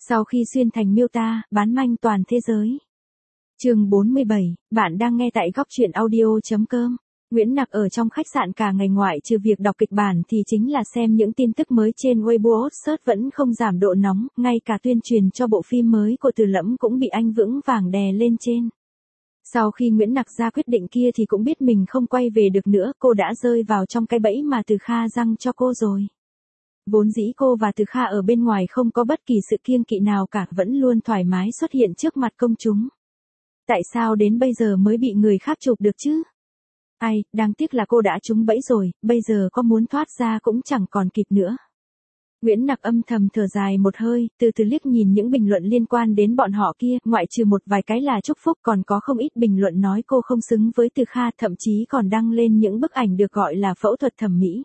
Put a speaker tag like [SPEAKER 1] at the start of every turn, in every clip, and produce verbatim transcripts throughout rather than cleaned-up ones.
[SPEAKER 1] Sau khi xuyên thành miêu ta, bán manh toàn thế giới. Chương bốn mươi bảy, bạn đang nghe tại góc truyện audio chấm com. Nguyễn Nặc ở trong khách sạn cả ngày, ngoại trừ việc đọc kịch bản thì chính là xem những tin tức mới trên Weibo. Search vẫn không giảm độ nóng, ngay cả tuyên truyền cho bộ phim mới của Từ Lẫm cũng bị anh vững vàng đè lên trên. Sau khi Nguyễn Nặc ra quyết định kia thì cũng biết mình không quay về được nữa, cô đã rơi vào trong cái bẫy mà Từ Kha giăng cho cô rồi. Vốn dĩ cô và Từ Kha ở bên ngoài không có bất kỳ sự kiêng kỵ nào cả, vẫn luôn thoải mái xuất hiện trước mặt công chúng. Tại sao đến bây giờ mới bị người khác chụp được chứ? Ai, đáng tiếc là cô đã trúng bẫy rồi, bây giờ có muốn thoát ra cũng chẳng còn kịp nữa. Nguyễn Nặc âm thầm thở dài một hơi, từ từ liếc nhìn những bình luận liên quan đến bọn họ kia, ngoại trừ một vài cái là chúc phúc, còn có không ít bình luận nói cô không xứng với Từ Kha, thậm chí còn đăng lên những bức ảnh được gọi là phẫu thuật thẩm mỹ.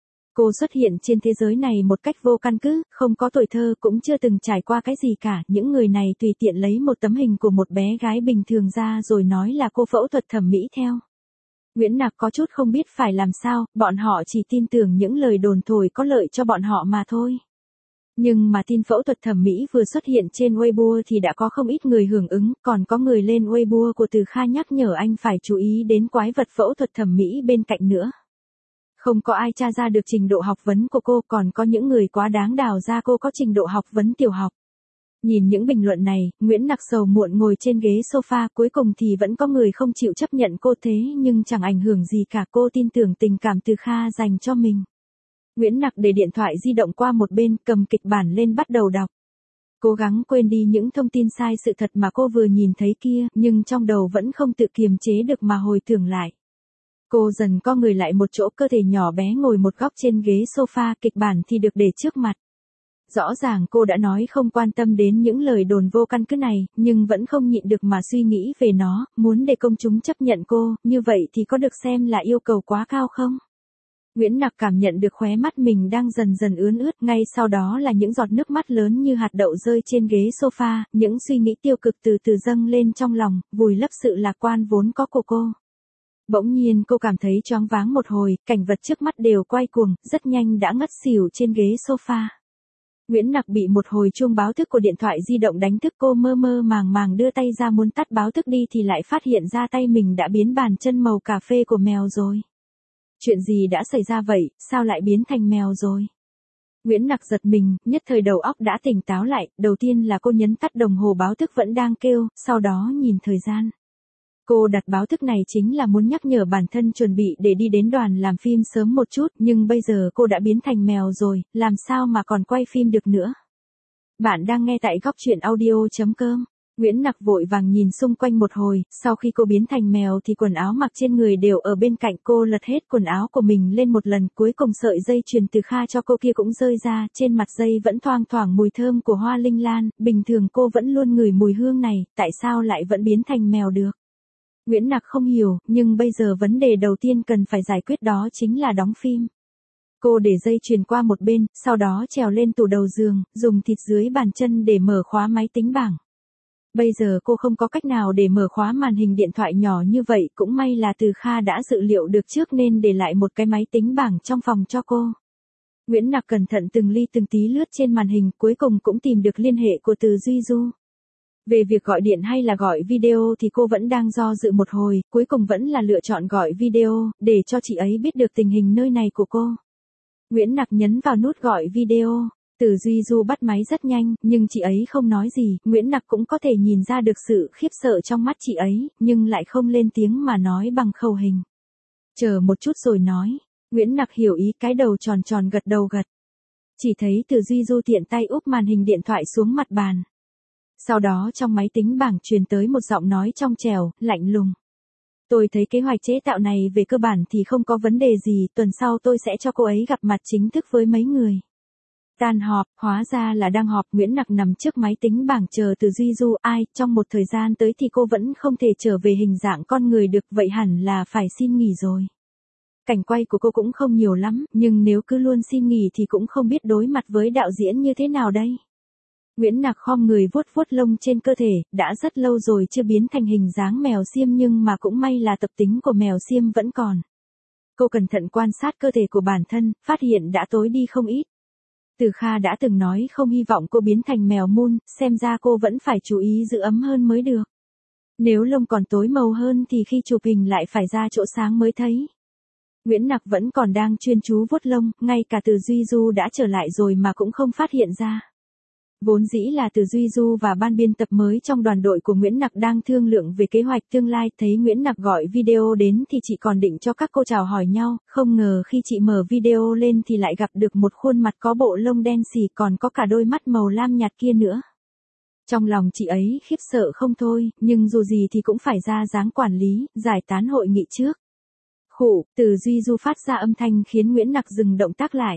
[SPEAKER 1] Cô xuất hiện trên thế giới này một cách vô căn cứ, không có tuổi thơ, cũng chưa từng trải qua cái gì cả, những người này tùy tiện lấy một tấm hình của một bé gái bình thường ra rồi nói là cô phẫu thuật thẩm mỹ theo. Nguyễn Nặc có chút không biết phải làm sao, bọn họ chỉ tin tưởng những lời đồn thổi có lợi cho bọn họ mà thôi. Nhưng mà tin phẫu thuật thẩm mỹ vừa xuất hiện trên Weibo thì đã có không ít người hưởng ứng, còn có người lên Weibo của Từ Kha nhắc nhở anh phải chú ý đến quái vật phẫu thuật thẩm mỹ bên cạnh nữa. Không có ai tra ra được trình độ học vấn của cô, còn có những người quá đáng đào ra cô có trình độ học vấn tiểu học. Nhìn những bình luận này, Nguyễn Nặc sầu muộn ngồi trên ghế sofa, cuối cùng thì vẫn có người không chịu chấp nhận cô, thế nhưng chẳng ảnh hưởng gì cả, cô tin tưởng tình cảm Từ Kha dành cho mình. Nguyễn Nặc để điện thoại di động qua một bên, cầm kịch bản lên bắt đầu đọc. Cố gắng quên đi những thông tin sai sự thật mà cô vừa nhìn thấy kia, nhưng trong đầu vẫn không tự kiềm chế được mà hồi tưởng lại. Cô dần co người lại một chỗ, cơ thể nhỏ bé ngồi một góc trên ghế sofa, kịch bản thì được để trước mặt. Rõ ràng cô đã nói không quan tâm đến những lời đồn vô căn cứ này, nhưng vẫn không nhịn được mà suy nghĩ về nó, muốn để công chúng chấp nhận cô, như vậy thì có được xem là yêu cầu quá cao không? Nguyễn Nặc cảm nhận được khóe mắt mình đang dần dần ướt ướt, ngay sau đó là những giọt nước mắt lớn như hạt đậu rơi trên ghế sofa, những suy nghĩ tiêu cực từ từ dâng lên trong lòng, vùi lấp sự lạc quan vốn có của cô. Bỗng nhiên cô cảm thấy choáng váng một hồi, cảnh vật trước mắt đều quay cuồng, rất nhanh đã ngất xỉu trên ghế sofa. Nguyễn Nặc bị một hồi chuông báo thức của điện thoại di động đánh thức, cô mơ mơ màng màng đưa tay ra muốn tắt báo thức đi thì lại phát hiện ra tay mình đã biến bàn chân màu cà phê của mèo rồi. Chuyện gì đã xảy ra vậy, sao lại biến thành mèo rồi? Nguyễn Nặc giật mình, nhất thời đầu óc đã tỉnh táo lại, đầu tiên là cô nhấn tắt đồng hồ báo thức vẫn đang kêu, sau đó nhìn thời gian. Cô đặt báo thức này chính là muốn nhắc nhở bản thân chuẩn bị để đi đến đoàn làm phim sớm một chút, nhưng bây giờ cô đã biến thành mèo rồi, làm sao mà còn quay phim được nữa. Bạn đang nghe tại góc truyện audio chấm com. Nguyễn Nặc vội vàng nhìn xung quanh một hồi, sau khi cô biến thành mèo thì quần áo mặc trên người đều ở bên cạnh, cô lật hết quần áo của mình lên một lần, cuối cùng sợi dây chuyền Từ Kha cho cô kia cũng rơi ra, trên mặt dây vẫn thoang thoảng mùi thơm của hoa linh lan, bình thường cô vẫn luôn ngửi mùi hương này, tại sao lại vẫn biến thành mèo được? Nguyễn Nặc không hiểu, nhưng bây giờ vấn đề đầu tiên cần phải giải quyết đó chính là đóng phim. Cô để dây chuyền qua một bên, sau đó trèo lên tủ đầu giường, dùng thịt dưới bàn chân để mở khóa máy tính bảng. Bây giờ cô không có cách nào để mở khóa màn hình điện thoại nhỏ như vậy, cũng may là Từ Kha đã dự liệu được trước nên để lại một cái máy tính bảng trong phòng cho cô. Nguyễn Nặc cẩn thận từng ly từng tí lướt trên màn hình, cuối cùng cũng tìm được liên hệ của Từ Duy Du. Về việc gọi điện hay là gọi video thì cô vẫn đang do dự một hồi, cuối cùng vẫn là lựa chọn gọi video, để cho chị ấy biết được tình hình nơi này của cô. Nguyễn Nặc nhấn vào nút gọi video, Từ Duy Du bắt máy rất nhanh, nhưng chị ấy không nói gì, Nguyễn Nặc cũng có thể nhìn ra được sự khiếp sợ trong mắt chị ấy, nhưng lại không lên tiếng mà nói bằng khẩu hình. Chờ một chút rồi nói, Nguyễn Nặc hiểu ý, cái đầu tròn tròn gật đầu gật. Chỉ thấy Từ Duy Du tiện tay úp màn hình điện thoại xuống mặt bàn. Sau đó trong máy tính bảng truyền tới một giọng nói trong trẻo, lạnh lùng. Tôi thấy kế hoạch chế tạo này về cơ bản thì không có vấn đề gì, tuần sau tôi sẽ cho cô ấy gặp mặt chính thức với mấy người. Tan họp, hóa ra là đang họp. Nguyễn Nặc nằm trước máy tính bảng chờ Từ Duy Du, ai, trong một thời gian tới thì cô vẫn không thể trở về hình dạng con người được, vậy hẳn là phải xin nghỉ rồi. Cảnh quay của cô cũng không nhiều lắm, nhưng nếu cứ luôn xin nghỉ thì cũng không biết đối mặt với đạo diễn như thế nào đây. Nguyễn Nặc khom người vuốt vuốt lông trên cơ thể, đã rất lâu rồi chưa biến thành hình dáng mèo xiêm, nhưng mà cũng may là tập tính của mèo xiêm vẫn còn. Cô cẩn thận quan sát cơ thể của bản thân, phát hiện đã tối đi không ít. Từ Kha đã từng nói không hy vọng cô biến thành mèo mun, xem ra cô vẫn phải chú ý giữ ấm hơn mới được. Nếu lông còn tối màu hơn thì khi chụp hình lại phải ra chỗ sáng mới thấy. Nguyễn Nặc vẫn còn đang chuyên chú vuốt lông, ngay cả Từ Duy Du đã trở lại rồi mà cũng không phát hiện ra. Vốn dĩ là Từ Duy Du và ban biên tập mới trong đoàn đội của Nguyễn Nặc đang thương lượng về kế hoạch tương lai, thấy Nguyễn Nặc gọi video đến thì chị còn định cho các cô chào hỏi nhau, không ngờ khi chị mở video lên thì lại gặp được một khuôn mặt có bộ lông đen xì còn có cả đôi mắt màu lam nhạt kia nữa. Trong lòng chị ấy khiếp sợ không thôi, nhưng dù gì thì cũng phải ra dáng quản lý, giải tán hội nghị trước. Khụ, Từ Duy Du phát ra âm thanh khiến Nguyễn Nặc dừng động tác lại.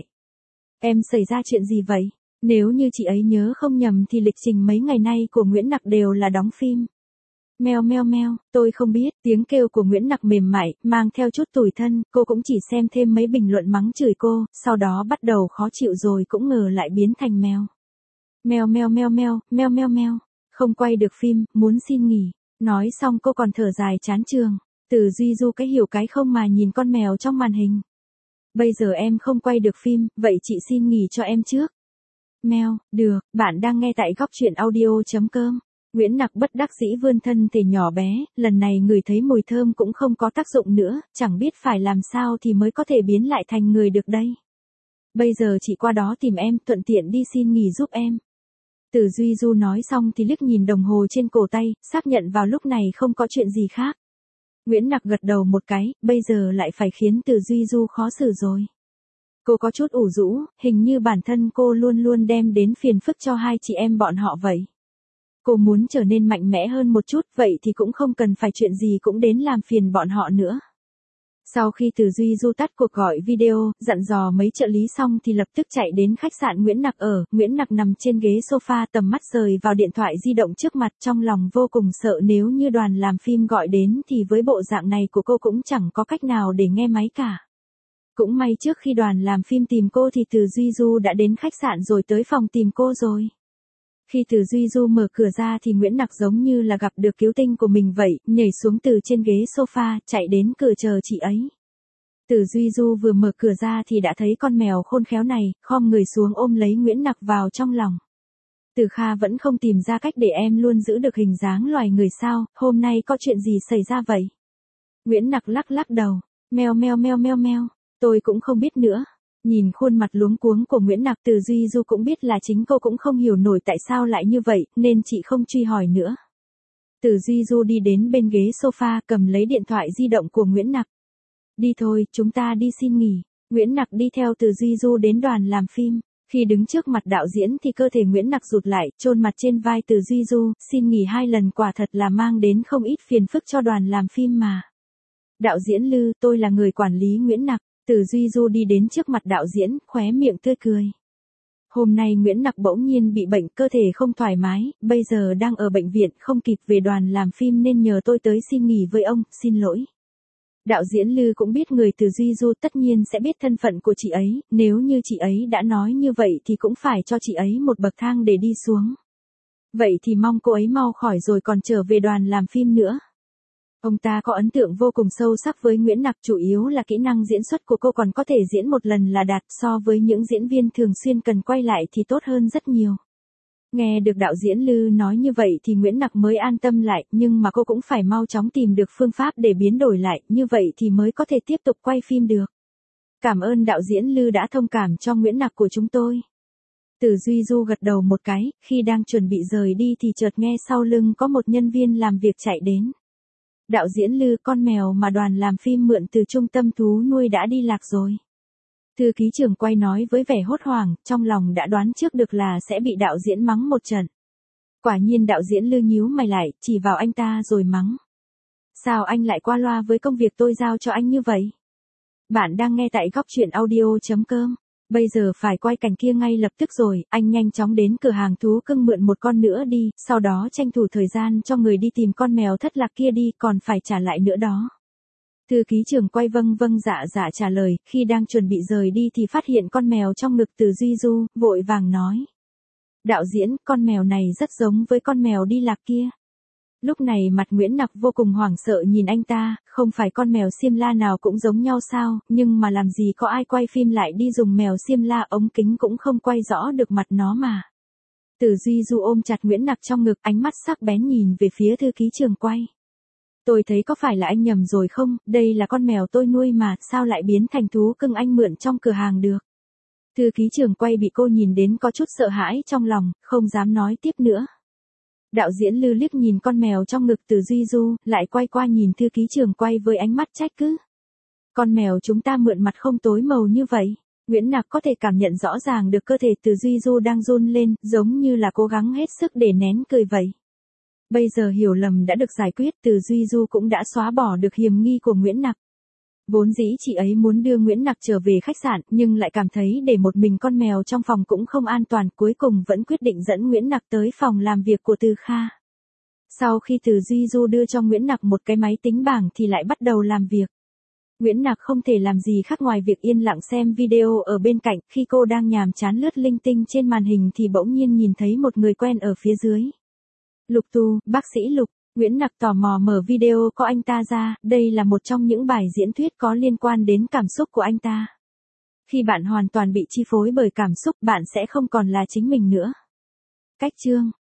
[SPEAKER 1] Em xảy ra chuyện gì vậy? Nếu như chị ấy nhớ không nhầm thì lịch trình mấy ngày nay của Nguyễn Nặc đều là đóng phim. Meo meo meo, tôi không biết, tiếng kêu của Nguyễn Nặc mềm mại, mang theo chút tủi thân, cô cũng chỉ xem thêm mấy bình luận mắng chửi cô, sau đó bắt đầu khó chịu rồi cũng ngờ lại biến thành mèo. Meo meo meo meo, meo meo meo, không quay được phim, muốn xin nghỉ. Nói xong cô còn thở dài chán chường. Từ Duy Du cái hiểu cái không mà nhìn con mèo trong màn hình. Bây giờ em không quay được phim, vậy chị xin nghỉ cho em trước. Mèo, được, bạn đang nghe tại góc truyện audio chấm com. Nguyễn Nặc bất đắc dĩ vươn thân thể nhỏ bé, lần này ngửi thấy mùi thơm cũng không có tác dụng nữa, chẳng biết phải làm sao thì mới có thể biến lại thành người được đây. Bây giờ chị qua đó tìm em, thuận tiện đi xin nghỉ giúp em. Từ Duy Du nói xong thì liếc nhìn đồng hồ trên cổ tay, xác nhận vào lúc này không có chuyện gì khác. Nguyễn Nặc gật đầu một cái, bây giờ lại phải khiến Từ Duy Du khó xử rồi. Cô có chút ủ rũ, hình như bản thân cô luôn luôn đem đến phiền phức cho hai chị em bọn họ vậy. Cô muốn trở nên mạnh mẽ hơn một chút, vậy thì cũng không cần phải chuyện gì cũng đến làm phiền bọn họ nữa. Sau khi Từ Duy Du tắt cuộc gọi video, dặn dò mấy trợ lý xong thì lập tức chạy đến khách sạn Nguyễn Nặc ở. Nguyễn Nặc nằm trên ghế sofa, tầm mắt rời vào điện thoại di động trước mặt, trong lòng vô cùng sợ nếu như đoàn làm phim gọi đến thì với bộ dạng này của cô cũng chẳng có cách nào để nghe máy cả. Cũng may trước khi đoàn làm phim tìm cô thì Từ Duy Du đã đến khách sạn rồi tới phòng tìm cô rồi. Khi Từ Duy Du mở cửa ra thì Nguyễn Nặc giống như là gặp được cứu tinh của mình vậy, nhảy xuống từ trên ghế sofa, chạy đến cửa chờ chị ấy. Từ Duy Du vừa mở cửa ra thì đã thấy con mèo khôn khéo này, khom người xuống ôm lấy Nguyễn Nặc vào trong lòng. Từ Kha vẫn không tìm ra cách để em luôn giữ được hình dáng loài người sao, hôm nay có chuyện gì xảy ra vậy? Nguyễn Nặc lắc lắc đầu, meo meo meo meo meo, tôi cũng không biết nữa. Nhìn khuôn mặt luống cuống của Nguyễn Nặc, Từ Duy Du cũng biết là chính cô cũng không hiểu nổi tại sao lại như vậy, nên chị không truy hỏi nữa. Từ Duy Du đi đến bên ghế sofa, cầm lấy điện thoại di động của Nguyễn Nặc. Đi thôi, chúng ta đi xin nghỉ. Nguyễn Nặc đi theo Từ Duy Du đến đoàn làm phim. Khi đứng trước mặt đạo diễn thì cơ thể Nguyễn Nặc rụt lại, chôn mặt trên vai Từ Duy Du, xin nghỉ hai lần quả thật là mang đến không ít phiền phức cho đoàn làm phim mà. Đạo diễn Lư, tôi là người quản lý Nguyễn Nặc. Từ Duy Du đi đến trước mặt đạo diễn, khóe miệng tươi cười. Hôm nay Nguyễn Nặc bỗng nhiên bị bệnh, cơ thể không thoải mái, bây giờ đang ở bệnh viện, không kịp về đoàn làm phim nên nhờ tôi tới xin nghỉ với ông, xin lỗi. Đạo diễn Lư cũng biết người Từ Duy Du tất nhiên sẽ biết thân phận của chị ấy, nếu như chị ấy đã nói như vậy thì cũng phải cho chị ấy một bậc thang để đi xuống. Vậy thì mong cô ấy mau khỏi rồi còn trở về đoàn làm phim nữa. Ông ta có ấn tượng vô cùng sâu sắc với Nguyễn Nặc, chủ yếu là kỹ năng diễn xuất của cô còn có thể diễn một lần là đạt, so với những diễn viên thường xuyên cần quay lại thì tốt hơn rất nhiều. Nghe được đạo diễn Lư nói như vậy thì Nguyễn Nặc mới an tâm lại, nhưng mà cô cũng phải mau chóng tìm được phương pháp để biến đổi lại, như vậy thì mới có thể tiếp tục quay phim được. Cảm ơn đạo diễn Lư đã thông cảm cho Nguyễn Nặc của chúng tôi. Từ Duy Du gật đầu một cái, khi đang chuẩn bị rời đi thì chợt nghe sau lưng có một nhân viên làm việc chạy đến. Đạo diễn Lư, con mèo mà đoàn làm phim mượn từ trung tâm thú nuôi đã đi lạc rồi. Thư ký trưởng quay nói với vẻ hốt hoảng, trong lòng đã đoán trước được là sẽ bị đạo diễn mắng một trận. Quả nhiên đạo diễn Lư nhíu mày lại, chỉ vào anh ta rồi mắng. Sao anh lại qua loa với công việc tôi giao cho anh như vậy? Bạn đang nghe tại góc truyện audio chấm com. Bây giờ phải quay cảnh kia ngay lập tức rồi, anh nhanh chóng đến cửa hàng thú cưng mượn một con nữa đi, sau đó tranh thủ thời gian cho người đi tìm con mèo thất lạc kia đi, còn phải trả lại nữa đó. Thư ký trưởng quay vâng vâng dạ dạ trả lời, khi đang chuẩn bị rời đi thì phát hiện con mèo trong ngực Từ Duy Du, vội vàng nói. Đạo diễn, con mèo này rất giống với con mèo đi lạc kia. Lúc này mặt Nguyễn Nặc vô cùng hoảng sợ nhìn anh ta, không phải con mèo xiêm la nào cũng giống nhau sao, nhưng mà làm gì có ai quay phim lại đi dùng mèo xiêm la ống kính cũng không quay rõ được mặt nó mà. Từ Duy Du ôm chặt Nguyễn Nặc trong ngực, ánh mắt sắc bén nhìn về phía thư ký trường quay. Tôi thấy có phải là anh nhầm rồi không, đây là con mèo tôi nuôi mà, sao lại biến thành thú cưng anh mượn trong cửa hàng được. Thư ký trường quay bị cô nhìn đến có chút sợ hãi trong lòng, không dám nói tiếp nữa. Đạo diễn Lư liếc nhìn con mèo trong ngực Từ Duy Du, lại quay qua nhìn thư ký trường quay với ánh mắt trách cứ. Con mèo chúng ta mượn mặt không tối màu như vậy. Nguyễn Nặc có thể cảm nhận rõ ràng được cơ thể Từ Duy Du đang run lên, giống như là cố gắng hết sức để nén cười vậy. Bây giờ hiểu lầm đã được giải quyết, Từ Duy Du cũng đã xóa bỏ được hiểm nghi của Nguyễn Nặc. Vốn dĩ chị ấy muốn đưa Nguyễn Nặc trở về khách sạn, nhưng lại cảm thấy để một mình con mèo trong phòng cũng không an toàn, cuối cùng vẫn quyết định dẫn Nguyễn Nặc tới phòng làm việc của Từ Kha. Sau khi Từ Duy Du đưa cho Nguyễn Nặc một cái máy tính bảng thì lại bắt đầu làm việc. Nguyễn Nặc không thể làm gì khác ngoài việc yên lặng xem video ở bên cạnh, khi cô đang nhàm chán lướt linh tinh trên màn hình thì bỗng nhiên nhìn thấy một người quen ở phía dưới. Lục Tu, bác sĩ Lục. Nguyễn Nặc tò mò mở video có anh ta ra, đây là một trong những bài diễn thuyết có liên quan đến cảm xúc của anh ta. Khi bạn hoàn toàn bị chi phối bởi cảm xúc, bạn sẽ không còn là chính mình nữa. Cách chương